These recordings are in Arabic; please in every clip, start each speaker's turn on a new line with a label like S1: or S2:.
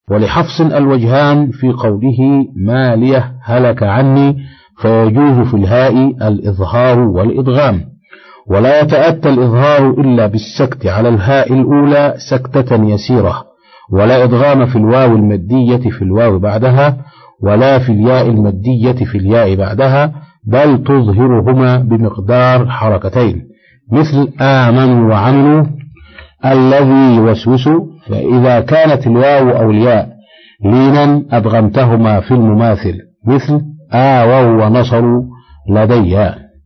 S1: ولحفص الوجهان في قوله مالية هلك عني، فيجوز في الهاء الإظهار والإدغام، ولا يتأتى الإظهار إلا بالسكت على الهاء الأولى سكتة يسيرة، ولا إدغام في الواو المدية في الواو بعدها، ولا في الياء المدية في الياء بعدها، بل تظهرهما بمقدار حركتين، مثل آمنوا وعملوا الذي يوسوس، فإذا كانت الواو أو الياء لينا أدغمتهما في المماثل، مثل آووا ونصروا لدي.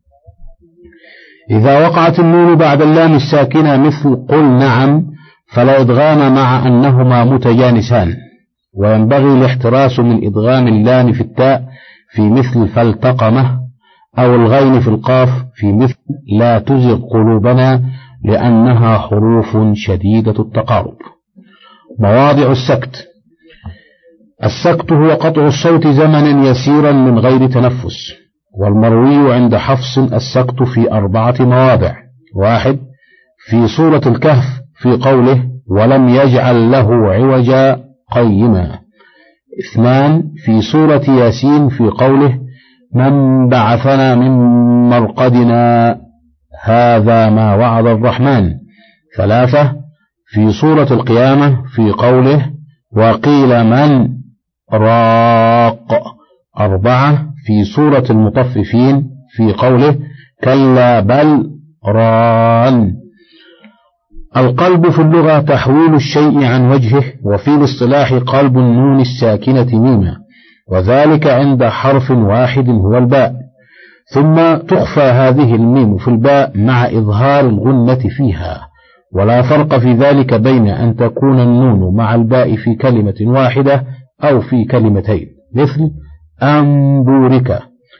S1: إذا وقعت النون بعد اللام الساكنة مثل قل نعم، فلا إدغام مع أنهما متجانسان، وينبغي الاحتراس من إدغام اللام في التاء في مثل فالتقمه، أو الغين في القاف في مثل لا تزغ قلوبنا، لأنها حروف شديدة التقارب. مواضع السكت: السكت هو قطع الصوت زمنا يسيرا من غير تنفس، والمروي عند حفص السكت في 4 مواضع: 1 في سورة الكهف في قوله ولم يجعل له عوجا قيما. 2 في سورة ياسين في قوله من بعثنا من مرقدنا هذا ما وعد الرحمن. 3 في سورة القيامة في قوله وقيل من راق. 4 في سورة المطففين في قوله كلا بل ران. القلب في اللغة تحويل الشيء عن وجهه، وفي الاصطلاح قلب النون الساكنة ميما، وذلك عند حرف واحد هو الباء، ثم تخفى هذه الميم في الباء مع إظهار الغنة فيها، ولا فرق في ذلك بين أن تكون النون مع الباء في كلمة واحدة أو في كلمتين، مثل أنبورك،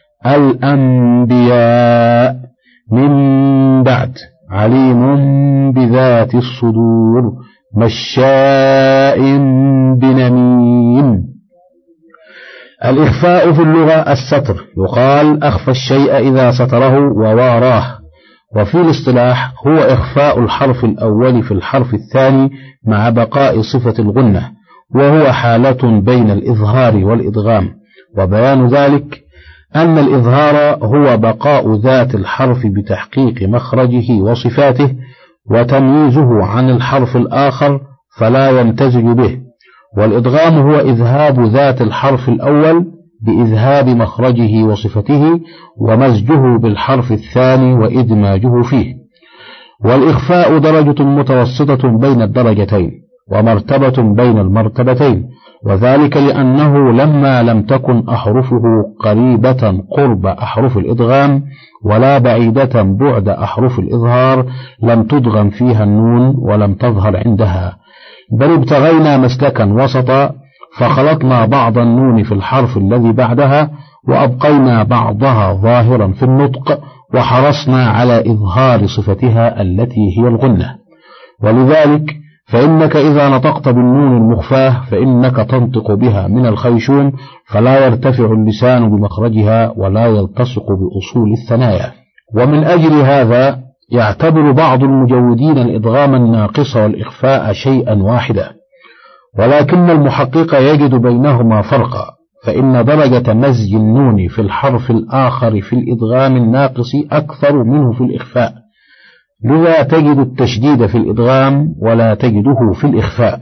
S1: الأنبياء، من بعد، عليم بذات الصدور، مشاء بنميم. الإخفاء في اللغة الستر، يقال أخفى الشيء إذا ستره وواراه، وفي الاصطلاح هو إخفاء الحرف الأول في الحرف الثاني مع بقاء صفة الغنة، وهو حالة بين الإظهار والإدغام. وبيان ذلك أن الإظهار هو بقاء ذات الحرف بتحقيق مخرجه وصفاته وتمييزه عن الحرف الآخر فلا يمتزج به، والإدغام هو إذهاب ذات الحرف الأول بإذهاب مخرجه وصفته ومزجه بالحرف الثاني وإدماجه فيه. والإخفاء درجة متوسطة بين الدرجتين ومرتبة بين المرتبتين، وذلك لأنه لما لم تكن أحرفه قريبة قرب أحرف الإدغام ولا بعيدة بعد أحرف الإظهار لم تدغم فيها النون ولم تظهر عندها، بل ابتغينا مسلكا وسطا فخلطنا بعض النون في الحرف الذي بعدها وأبقينا بعضها ظاهرا في النطق، وحرصنا على إظهار صفتها التي هي الغنة. ولذلك فإنك إذا نطقت بالنون المخفاة فإنك تنطق بها من الخيشوم، فلا يرتفع اللسان بمخرجها ولا يلتصق بأصول الثنايا. ومن أجل هذا يعتبر بعض المجودين الإدغام الناقص والإخفاء شيئا واحدا، ولكن المحقق يجد بينهما فرقا، فإن درجة مزج النون في الحرف الآخر في الإدغام الناقص أكثر منه في الإخفاء، لذا تجد التشديد في الإدغام ولا تجده في الإخفاء.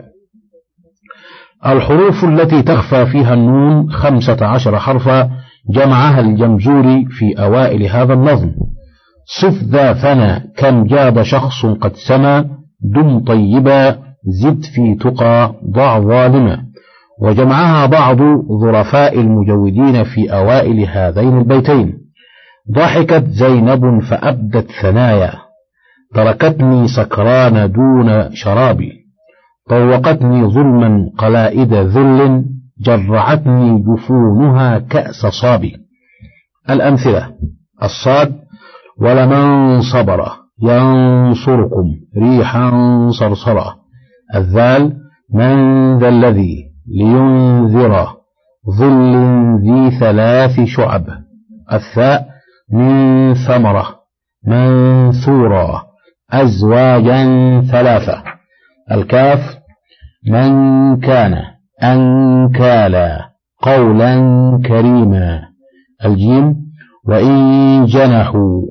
S1: الحروف التي تخفى فيها النون 15 حرفا جمعها الجمزوري في أوائل هذا النظم: صف ذا ثنى كم جاد شخص قد سما، دم طيبا زد في تقى ضع ظالما. وجمعها بعض ظرفاء المجودين في أوائل هذين البيتين: ضحكت زينب فأبدت ثنايا، تركتني سكران دون شرابي، طوقتني ظلما قلائد ذل، جرعتني جفونها كأس صابي. الأمثلة: الصاد ولمن صبر ينصركم ريحا صرصرة. الذال من ذا الذي لينذر ظل ذي 3 شعب. الثاء من ثمرة منثورا أزواجا 3. الكاف من كان أنكالا قولا كريما. الجيم وإن جنحوا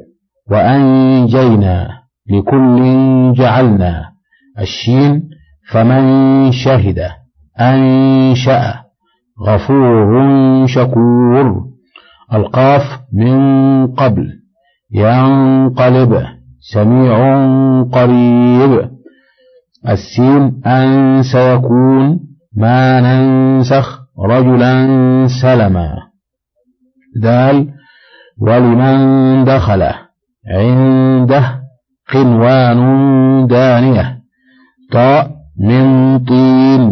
S1: وأنجينا لكل جعلنا. الشين فمن شهد أنشأ غفور شكور. القاف من قبل ينقلب سميع قريب. السين أن سيكون ما ننسخ رجلا سلما. دال ولمن دخله عنده قنوان دانية. طاء من طين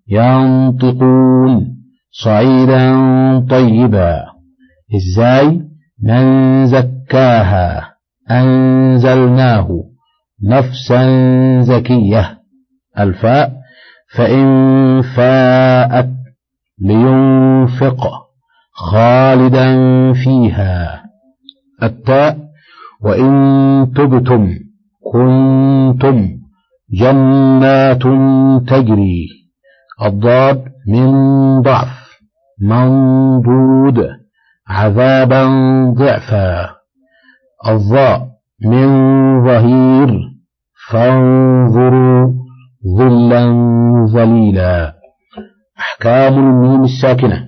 S1: ينطقون صعيدا طيبا. الزاي من زكاها أنزلناه نفسا زكية. الفاء فإن فاءت لينفق خالدا فيها. التاء وإن تبتم كنتم جنات تجري. الضاد من ضعف منضود عذابا ضعفا. الظاء من ظهير فانظروا ظلا ظليلا. أحكام الميم الساكنة.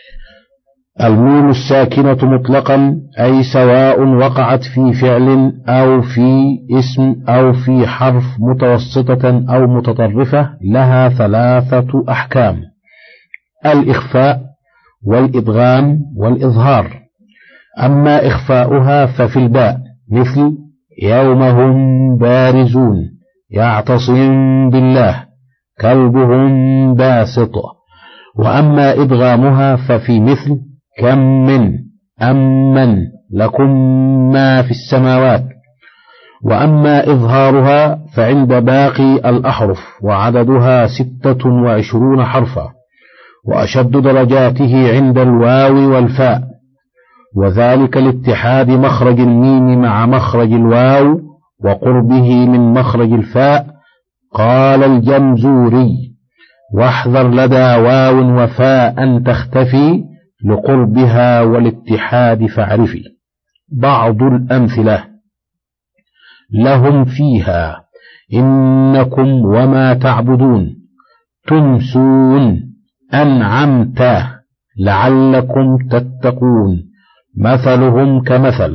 S1: الميم الساكنة مطلقا أي سواء وقعت في فعل أو في اسم أو في حرف متوسطة أو متطرفة لها 3 أحكام: الإخفاء والإدغام والإظهار. أما إخفاؤها ففي الباء مثل يوم هم بارزون يعتصم بالله كلبهم باسط. وأما إدغامها ففي مثل كم من أمن لكم ما في السماوات. وأما إظهارها فعند باقي الأحرف وعددها 26 حرفا، وأشد درجاته عند الواو والفاء، وذلك لاتحاد مخرج الميم مع مخرج الواو وقربه من مخرج الفاء. قال الجمزوري: واحذر لدى واو وفاء تختفي لقربها والاتحاد فاعرفي. بعض الأمثلة: لهم فيها إنكم وما تعبدون تمسون أنعمت لعلكم تتقون مثلهم كمثل.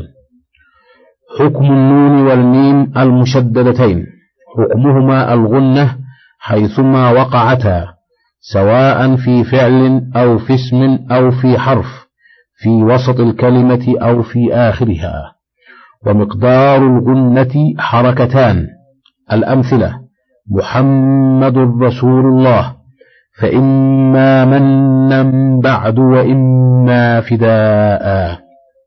S1: حكم النون والميم المشددتين حكمهما الغنة حيثما وقعتا، سواء في فعل أو في اسم أو في حرف، في وسط الكلمة أو في آخرها. ومقدار الغنة حركتان. الأمثلة: محمد رسول الله فإما منا بعد وإما فداء.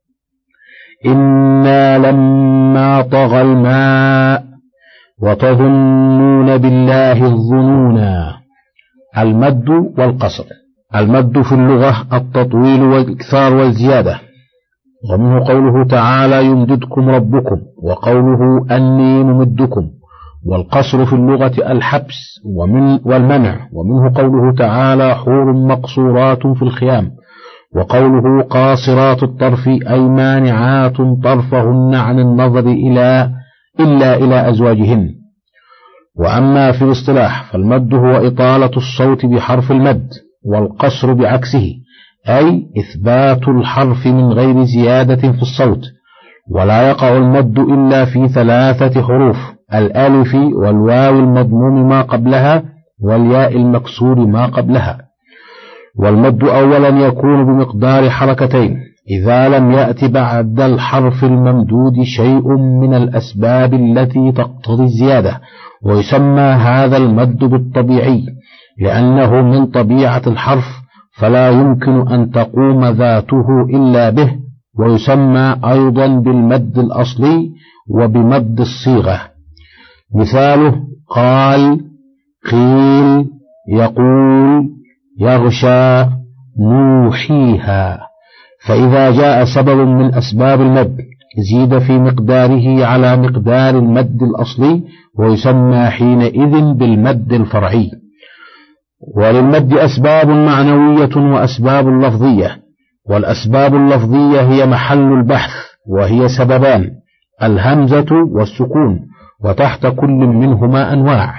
S1: إنا لما طغى الماء وتظنون بالله الظنونا. المد والقصر. المد في اللغة التطويل والإكثار والزيادة، ومنه قوله تعالى: يمددكم ربكم، وقوله أني ممدكم. والقصر في اللغة الحبس والمنع، ومنه قوله تعالى: حور مقصورات في الخيام، وقوله قاصرات الطرف أي مانعات طرفهن عن النظر إلا إلى أزواجهن. وأما في الاصطلاح فالمد هو إطالة الصوت بحرف المد، والقصر بعكسه أي إثبات الحرف من غير زيادة في الصوت. ولا يقع المد إلا في 3 حروف: الألف والواو المضموم ما قبلها والياء المكسور ما قبلها. والمد أولا يكون بمقدار حركتين إذا لم يأت بعد الحرف الممدود شيء من الأسباب التي تقتضي الزيادة، ويسمى هذا المد بالطبيعي لأنه من طبيعة الحرف فلا يمكن أن تقوم ذاته إلا به. ويسمى أيضا بالمد الأصلي وبمد الصيغة. مثاله: قال، قيل، يقول، يغشى، نوحيها. فإذا جاء سبب من أسباب المد زيد في مقداره على مقدار المد الأصلي، ويسمى حينئذ بالمد الفرعي. وللمد أسباب معنوية وأسباب لفظية، والأسباب اللفظية هي محل البحث، وهي سببان: الهمزة والسكون، وتحت كل منهما أنواع.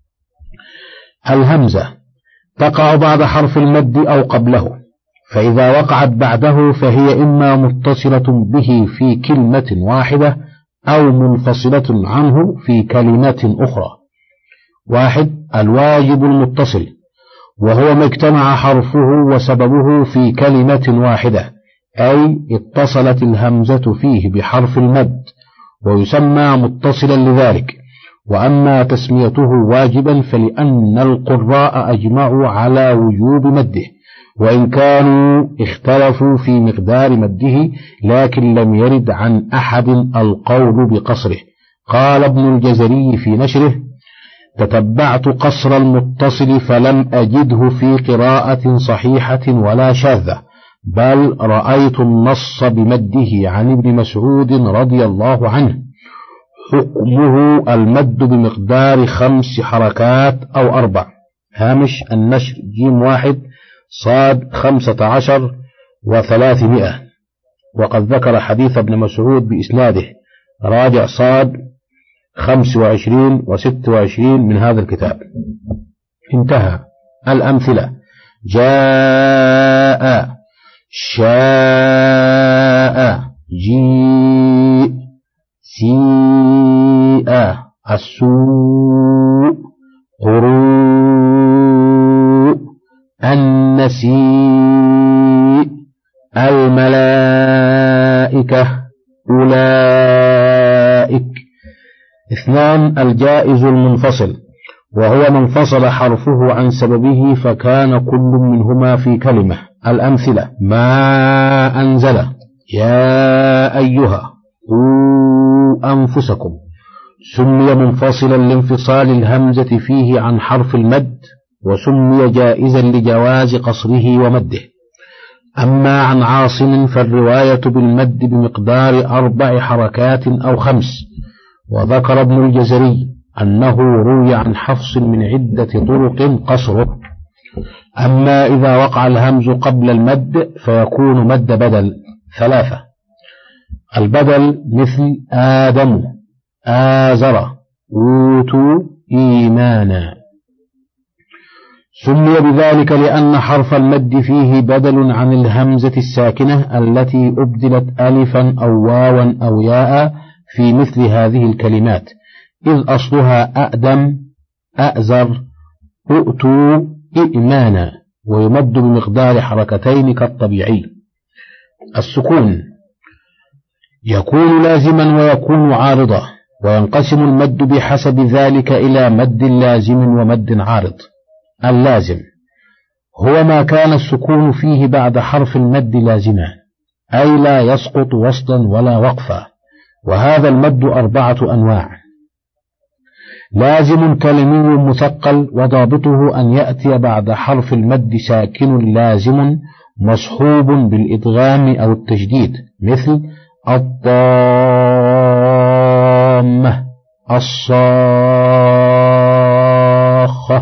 S1: الهمزة تقع بعد حرف المد أو قبله، فإذا وقعت بعده فهي إما متصلة به في كلمة واحدة أو منفصلة عنه في كلمات أخرى. 1. الواجب المتصل، وهو ما اجتمع حرفه وسببه في كلمة واحدة، أي اتصلت الهمزة فيه بحرف المد، ويسمى متصلا لذلك. وأما تسميته واجبا فلأن القراء أجمعوا على وجوب مده، وإن كانوا اختلفوا في مقدار مده، لكن لم يرد عن أحد القول بقصره. قال ابن الجزري في نشره: تتبعت قصر المتصل فلم أجده في قراءة صحيحة ولا شاذة، بل رأيت النص بمده عن ابن مسعود رضي الله عنه. حكمه المد بمقدار 5 حركات أو 4. هامش النشر ج1 صاد 15 و300. وقد ذكر حديث ابن مسعود بإسناده، راجع صاد 25 و26 من هذا الكتاب. انتهى. الأمثلة: جاء، شاء، جيء، سيء، السوء، قروء، النسيء، الملائكة، أولئك. 2. الجائز المنفصل، وهو من انفصل حرفه عن سببه فكان كل منهما في كلمة. الأمثلة: ما أنزل، يا أيها، قوا أنفسكم. سمي منفصلا لانفصال الهمزة فيه عن حرف المد، وسمي جائزا لجواز قصره ومده. أما عن عاصم فالرواية بالمد بمقدار 4 حركات أو 5. وذكر ابن الجزري أنه روي عن حفص من عدة طرق قصره. أما إذا وقع الهمز قبل المد فيكون مد بدل. 3. البدل مثل آدم، آزر، أوتوا، إيمانا. سمي بذلك لأن حرف المد فيه بدل عن الهمزة الساكنة التي أبدلت ألفا أو واوا أو ياء في مثل هذه الكلمات، إذ أصلها أأدم، أأزر، أؤتوا، إئمانا، ويمد بمقدار حركتين كالطبيعي. السكون يكون لازما ويكون عارضا، وينقسم المد بحسب ذلك إلى مد لازم ومد عارض. اللازم هو ما كان السكون فيه بعد حرف المد لازما، أي لا يسقط وصلا ولا وقفا، وهذا المد 4 أنواع. لازم كلمي مثقل، وضابطه أن يأتي بعد حرف المد ساكن لازم مصحوب بالإدغام أو التجديد، مثل الطامة، الصاخة،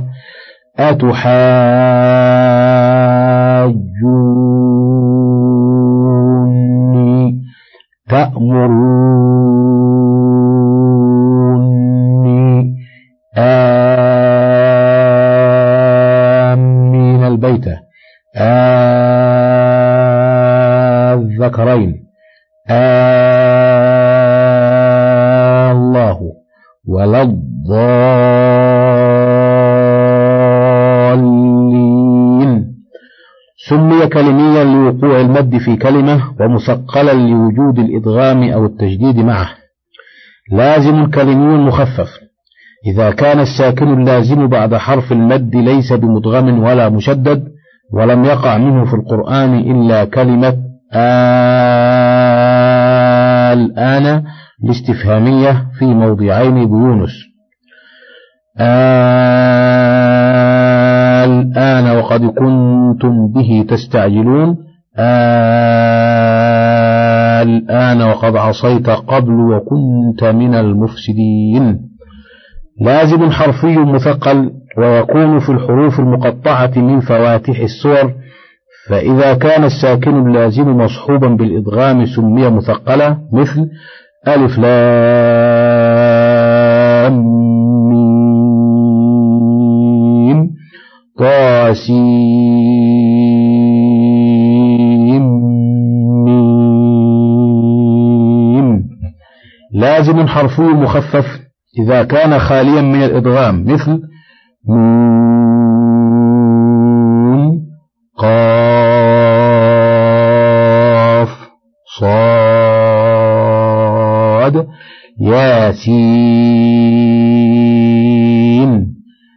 S1: أتحاجوني، تأمروني، آمين البيت، الذكرين، الله، ولا الضالين. سمي كلميا لوقوع المد في كلمة، ومثقلا لوجود الإدغام أو التجديد معه. لازم كلمي مخفف، إذا كان الساكن اللازم بعد حرف المد ليس بمدغم ولا مشدد، ولم يقع منه في القرآن إلا كلمة الآن الاستفهامية في موضعين بيونس. الآن وقد كنتم به تستعجلون، الآن وقد عصيت قبل وكنت من المفسدين. لازم حرفي مثقل، ويكون في الحروف المقطعة من فواتح السور، فإذا كان الساكن اللازم مصحوبا بالإدغام سمي مثقلا، مثل ألف لام ميم طاسيم ميم. لازم حرفي مخفف إذا كان خاليا من الإدغام، مثل نون قاف صاد ياسين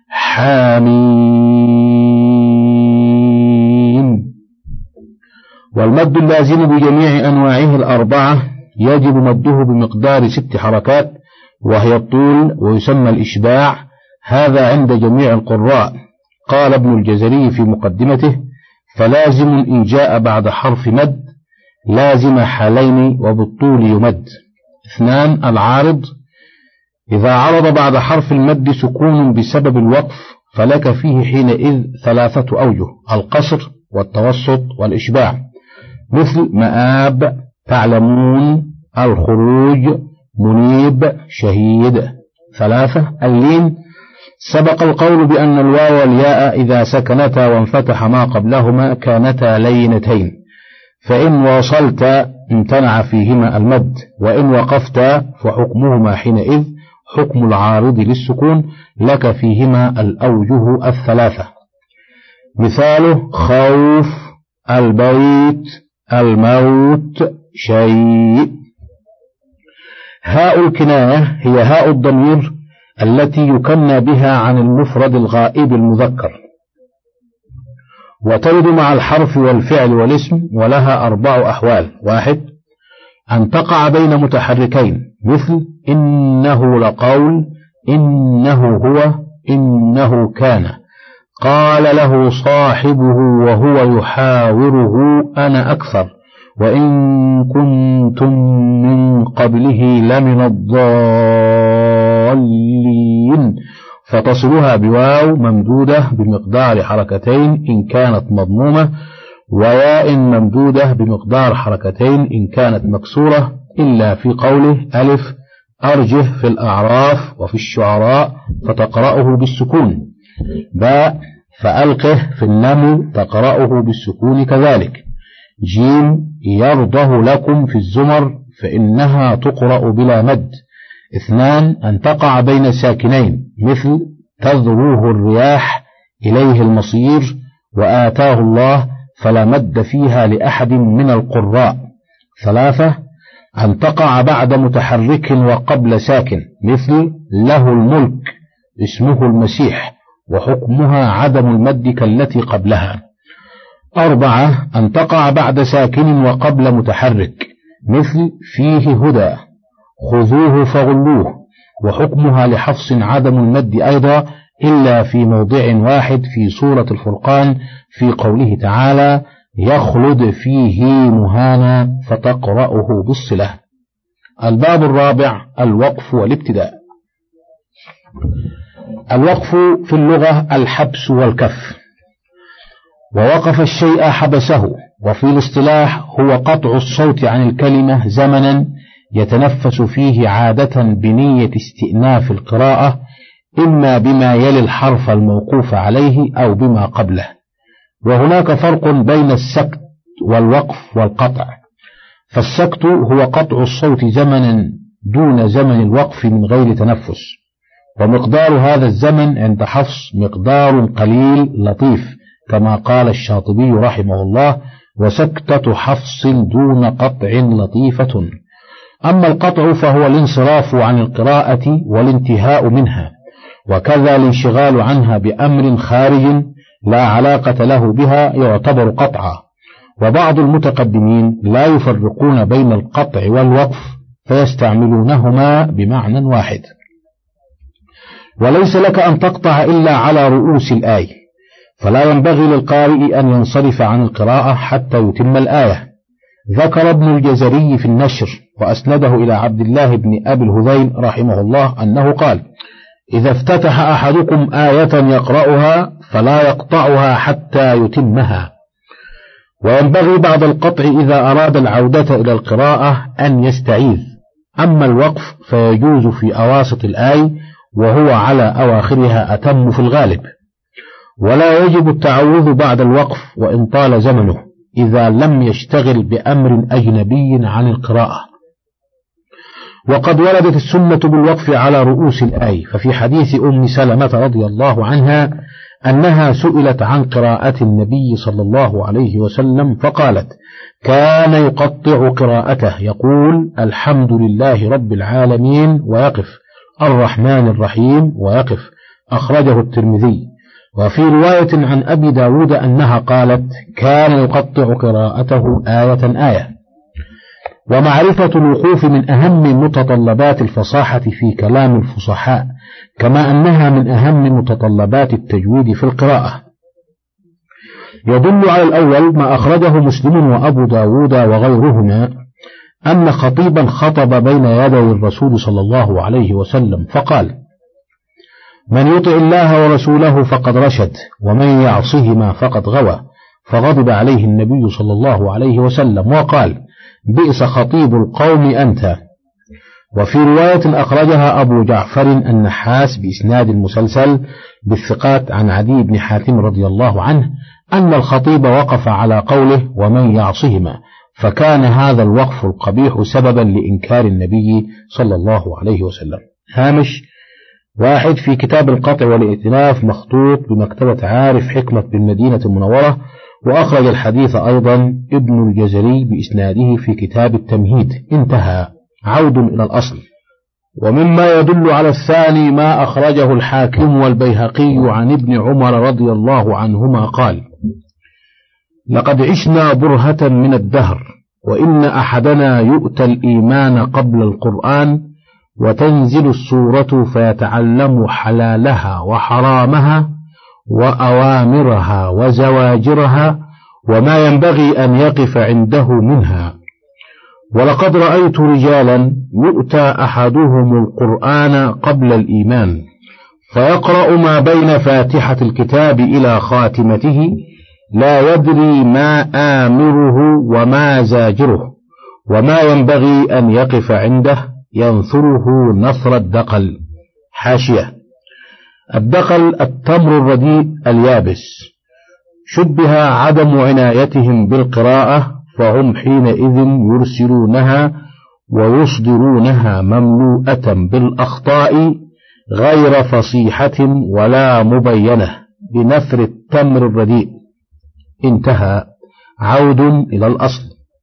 S1: حاميم. والمد اللازم بجميع أنواعه الأربعة يجب مده بمقدار 6 حركات، وهي الطول، ويسمى الإشباع. هذا عند جميع القراء. قال ابن الجزري في مقدمته: فلازم إن جاء بعد حرف مد لازم حالين وبالطول يمد. 2 العارض، إذا عرض بعد حرف المد سكون بسبب الوقف فلك فيه حينئذ 3 أوجه: القصر والتوسط والإشباع، مثل مآب تعلمون الخروج منيب شهيد. 3 اللين، سبق القول بأن الواو والياء إذا سكنتا وانفتح ما قبلهما كانتا لينتين، فإن واصلت امتنع فيهما المد، وإن وقفت فحكمهما حينئذ حكم العارض للسكون، لك فيهما الأوجه 3. مثاله: خوف البيت الموت شيء. هاء الكناية هي هاء الضمير التي يكنى بها عن المفرد الغائب المذكر، وترد مع الحرف والفعل والاسم، ولها 4 أحوال: 1 أن تقع بين متحركين، مثل إنه لقول إنه هو إنه كان. قال له صاحبه وهو يحاوره أنا أكثر، وإن كنتم من قبله لمن الضالين، فتصلها بواو ممدودة بمقدار حركتين إن كانت مضمومة، وياء ممدودة بمقدار حركتين إن كانت مكسورة، إلا في قوله: ألف أرجه في الأعراف وفي الشعراء فتقرأه بالسكون، باء فألقه في النمل تقرأه بالسكون كذلك، جيم يرضه لكم في الزمر فإنها تقرأ بلا مد. 2 أن تقع بين ساكنين، مثل تذروه الرياح إليه المصير وآتاه الله، فلا مد فيها لأحد من القراء. 3 أن تقع بعد متحرك وقبل ساكن، مثل له الملك اسمه المسيح، وحكمها عدم المد كالتي قبلها. 4 أن تقع بعد ساكن وقبل متحرك، مثل فيه هدى خذوه فغلوه، وحكمها لحفص عدم المد أيضا، إلا في موضع واحد في سورة الفرقان في قوله تعالى: يخلد فيه مهانا فتقرأه بالصلة. الباب الرابع: الوقف والابتداء. الوقف في اللغة الحبس والكف، ووقف الشيء حبسه، وفي الاصطلاح هو قطع الصوت عن الكلمة زمنا يتنفس فيه عادة بنية استئناف القراءة، إما بما يلي الحرف الموقوف عليه أو بما قبله. وهناك فرق بين السكت والوقف والقطع، فالسكت هو قطع الصوت زمنا دون زمن الوقف من غير تنفس، ومقدار هذا الزمن عند حفص مقدار قليل لطيف، كما قال الشاطبي رحمه الله: وسكتة حفص دون قطع لطيفة. أما القطع فهو الانصراف عن القراءة والانتهاء منها، وكذا الانشغال عنها بأمر خارج لا علاقة له بها يعتبر قطعا. وبعض المتقدمين لا يفرقون بين القطع والوقف فيستعملونهما بمعنى واحد. وليس لك أن تقطع إلا على رؤوس الآية، فلا ينبغي للقارئ أن ينصرف عن القراءة حتى يتم الآية. ذكر ابن الجزري في النشر وأسنده إلى عبد الله بن أبي الهذيل رحمه الله أنه قال: إذا افتتح أحدكم آية يقرأها فلا يقطعها حتى يتمها. وينبغي بعد القطع إذا أراد العودة إلى القراءة أن يستعيذ. أما الوقف فيجوز في أواسط الآية، وهو على أواخرها أتم في الغالب. ولا يجب التعوذ بعد الوقف وإن طال زمنه إذا لم يشتغل بأمر أجنبي عن القراءة. وقد وردت السنة بالوقف على رؤوس الآية، ففي حديث أم سلمة رضي الله عنها أنها سئلت عن قراءة النبي صلى الله عليه وسلم فقالت: كان يقطع قراءته يقول: الحمد لله رب العالمين ويقف، الرحمن الرحيم ويقف. أخرجه الترمذي. وفي رواية عن أبي داود أنها قالت: كان يقطع قراءته آية آية. ومعرفة الوقوف من أهم متطلبات الفصاحة في كلام الفصحاء، كما أنها من أهم متطلبات التجويد في القراءة. يدل على الأول ما أخرجه مسلم وأبو داود وغيرهما أن خطيبا خطب بين يدي الرسول صلى الله عليه وسلم فقال: من يطع الله ورسوله فقد رشد، ومن يعصهما فقد غوى. فغضب عليه النبي صلى الله عليه وسلم وقال: بئس خطيب القوم أنت. وفي رواية أخرجها أبو جعفر النحاس بإسناد المسلسل بالثقات عن عدي بن حاتم رضي الله عنه أن الخطيب وقف على قوله: ومن يعصهما، فكان هذا الوقف القبيح سببا لإنكار النبي صلى الله عليه وسلم. هامش 1 في كتاب القطع والائتلاف مخطوط بمكتبة عارف حكمة بالمدينة المنورة. وأخرج الحديث أيضا ابن الجزري بإسناده في كتاب التمهيد. انتهى. عود إلى الأصل. ومما يدل على الثاني ما أخرجه الحاكم والبيهقي عن ابن عمر رضي الله عنهما قال: لقد عشنا برهة من الدهر، وإن أحدنا يؤتى الإيمان قبل القرآن، وتنزل السورة فيتعلم حلالها وحرامها وأوامرها وزواجرها وما ينبغي أن يقف عنده منها. ولقد رأيت رجالا يؤتى أحدهم القرآن قبل الإيمان، فيقرأ ما بين فاتحة الكتاب إلى خاتمته، لا يدري ما آمره وما زاجره وما ينبغي أن يقف عنده، ينثره نثر الدقل. حاشية: الدقل التمر الرديء اليابس. شبه عدم عنايتهم بالقراءة، فهم حينئذ يرسلونها ويصدرونها مملوءة بالأخطاء غير فصيحة ولا مبينة بنثر التمر الرديء. انتهى. عود إلى الأصل.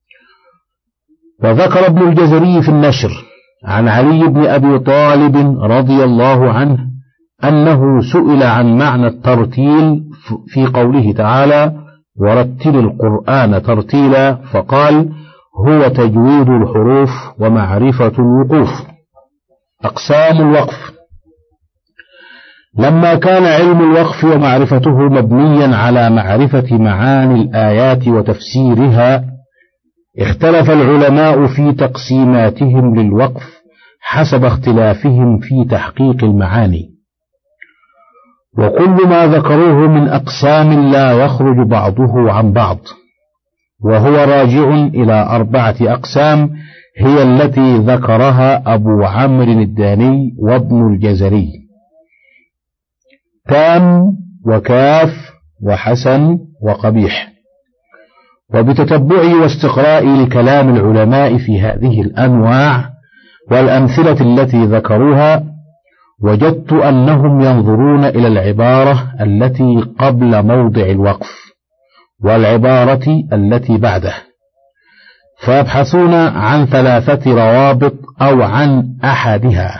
S1: وذكر ابن الجزري في النشر عن علي بن أبي طالب رضي الله عنه أنه سئل عن معنى الترتيل في قوله تعالى: ورتل القرآن ترتيلا، فقال: هو تجويد الحروف ومعرفة الوقوف. أقسام الوقف. لما كان علم الوقف ومعرفته مبنيا على معرفة معاني الآيات وتفسيرها، اختلف العلماء في تقسيماتهم للوقف حسب اختلافهم في تحقيق المعاني. وكل ما ذكروه من أقسام لا يخرج بعضه عن بعض، وهو راجع إلى 4 أقسام هي التي ذكرها أبو عمرو الداني وابن الجزري: تام وكاف وحسن وقبيح. وبتتبعي واستقرائي لكلام العلماء في هذه الأنواع والأمثلة التي ذكروها، وجدت أنهم ينظرون إلى العبارة التي قبل موضع الوقف والعبارة التي بعده، فيبحثون عن 3 روابط أو عن أحدها،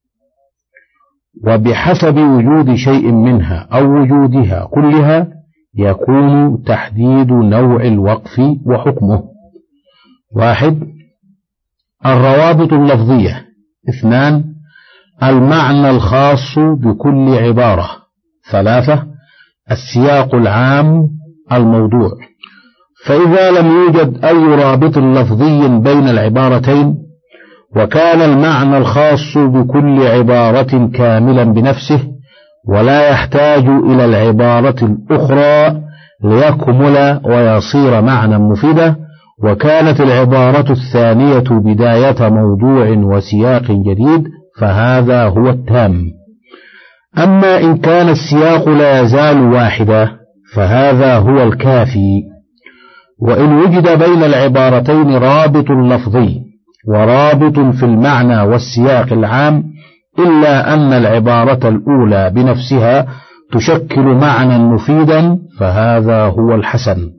S1: وبحسب وجود شيء منها أو وجودها كلها يكون تحديد نوع الوقف وحكمه. 1. الروابط اللفظية. 2. المعنى الخاص بكل عبارة. 3. السياق العام الموضوع. فإذا لم يوجد أي رابط لفظي بين العبارتين، وكان المعنى الخاص بكل عبارة كاملا بنفسه ولا يحتاج إلى العبارة الأخرى ليكمل ويصير معنى مفيدا، وكانت العبارة الثانية بداية موضوع وسياق جديد، فهذا هو التام. أما إن كان السياق لا يزال واحدا فهذا هو الكافي. وإن وجد بين العبارتين رابط لفظي ورابط في المعنى والسياق العام، إلا أن العبارة الأولى بنفسها تشكل معنى مفيدا، فهذا هو الحسن.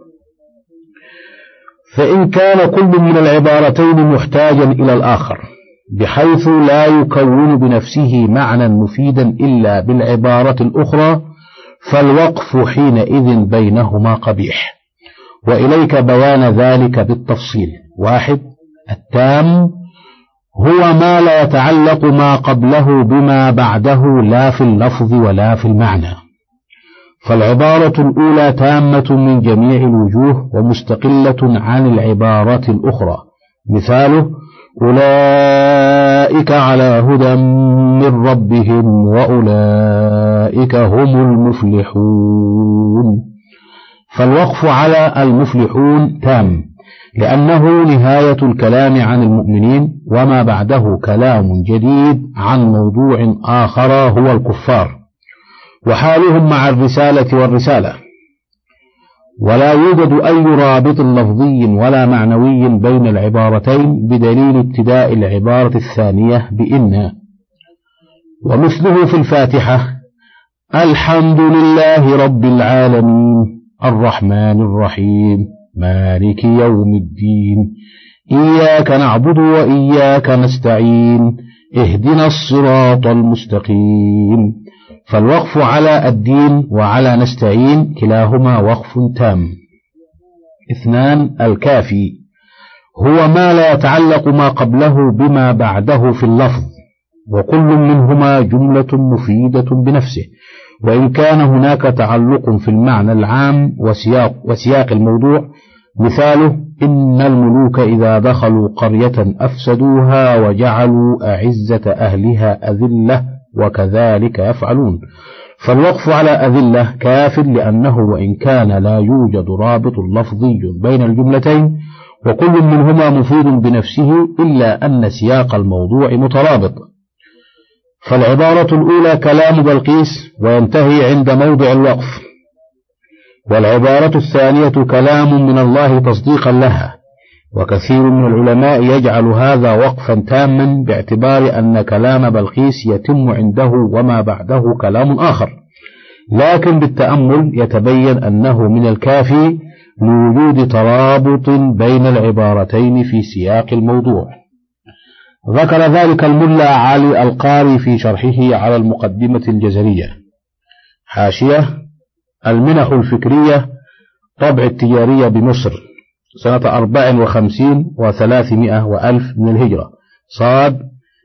S1: فإن كان كل من العبارتين محتاجا إلى الآخر بحيث لا يكون بنفسه معنى مفيدا إلا بالعبارة الأخرى، فالوقف حينئذ بينهما قبيح. وإليك بيان ذلك بالتفصيل. 1. التام هو ما لا يتعلق ما قبله بما بعده لا في اللفظ ولا في المعنى، فالعبارة الأولى تامة من جميع الوجوه ومستقلة عن العبارات الأخرى. مثاله: أولئك على هدى من ربهم وأولئك هم المفلحون. فالوقف على المفلحون تام، لأنه نهاية الكلام عن المؤمنين، وما بعده كلام جديد عن موضوع آخر هو الكفار وحالهم مع الرسالة والرسالة. ولا يوجد أي رابط لفظي ولا معنوي بين العبارتين بدليل ابتداء العبارة الثانية بإن. ومثله في الفاتحة: الحمد لله رب العالمين الرحمن الرحيم مالك يوم الدين إياك نعبد وإياك نستعين اهدنا الصراط المستقيم. فالوقف على الدين وعلى نستعين كلاهما وقف تام. 2. الكافي هو ما لا يتعلق ما قبله بما بعده في اللفظ، وكل منهما جملة مفيدة بنفسه، وإن كان هناك تعلق في المعنى العام وسياق الموضوع. مثاله: إن الملوك إذا دخلوا قرية أفسدوها وجعلوا أعزة أهلها أذلة وكذلك يفعلون. فالوقف على أذلة كاف، لأنه وإن كان لا يوجد رابط لفظي بين الجملتين وكل منهما مفيد بنفسه، إلا أن سياق الموضوع مترابط. فالعبارة الأولى كلام بلقيس وينتهي عند موضع الوقف، والعبارة الثانية كلام من الله تصديقا لها. وكثير من العلماء يجعل هذا وقفا تاما باعتبار أن كلام بلقيس يتم عنده وما بعده كلام آخر، لكن بالتأمل يتبين أنه من الكافي لوجود ترابط بين العبارتين في سياق الموضوع. ذكر ذلك الملا علي القاري في شرحه على المقدمة الجزرية. حاشية: المنح الفكرية، طبع التجارية بمصر، سنة 54 و300 وألف من الهجرة، صاد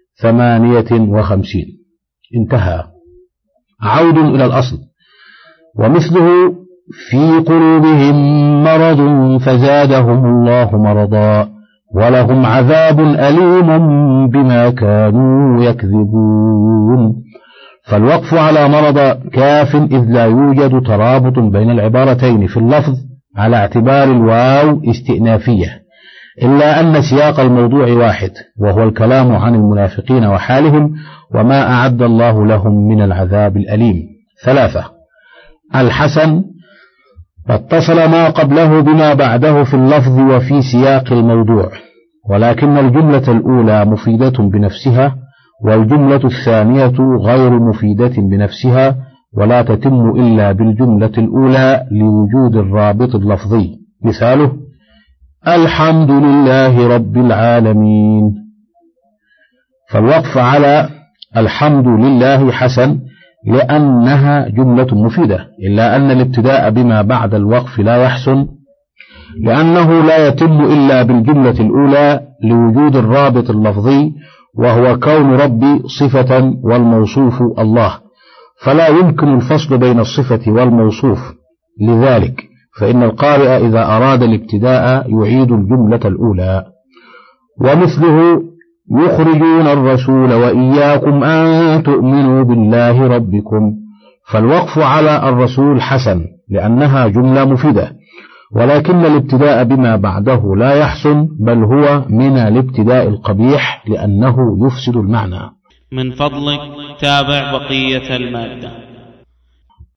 S1: 58. انتهى. عود إلى الأصل. ومثله: في قلوبهم مرض فزادهم الله مرضا ولهم عذاب أليم بما كانوا يكذبون. فالوقف على مرض كاف، إذ لا يوجد ترابط بين العبارتين في اللفظ على اعتبار الواو استئنافية، إلا أن سياق الموضوع واحد، وهو الكلام عن المنافقين وحالهم وما أعد الله لهم من العذاب الأليم. 3. الحسن اتصل ما قبله بما بعده في اللفظ وفي سياق الموضوع، ولكن الجملة الأولى مفيدة بنفسها والجملة الثانية غير مفيدة بنفسها، ولا تتم إلا بالجملة الأولى لوجود الرابط اللفظي. مثاله: الحمد لله رب العالمين. فالوقف على الحمد لله حسن لأنها جملة مفيدة، إلا أن الابتداء بما بعد الوقف لا يحسن، لأنه لا يتم إلا بالجملة الأولى لوجود الرابط اللفظي، وهو كون ربي صفة والموصوف الله، فلا يمكن الفصل بين الصفة والموصوف. لذلك فإن القارئ إذا أراد الابتداء يعيد الجملة الأولى. ومثله: يخرجون الرسول وإياكم أن تؤمنوا بالله ربكم. فالوقف على الرسول حسن لأنها جملة مفيدة، ولكن الابتداء بما بعده لا يحسن، بل هو من الابتداء القبيح لأنه يفسد المعنى.
S2: من فضلك تابع بقية المادة.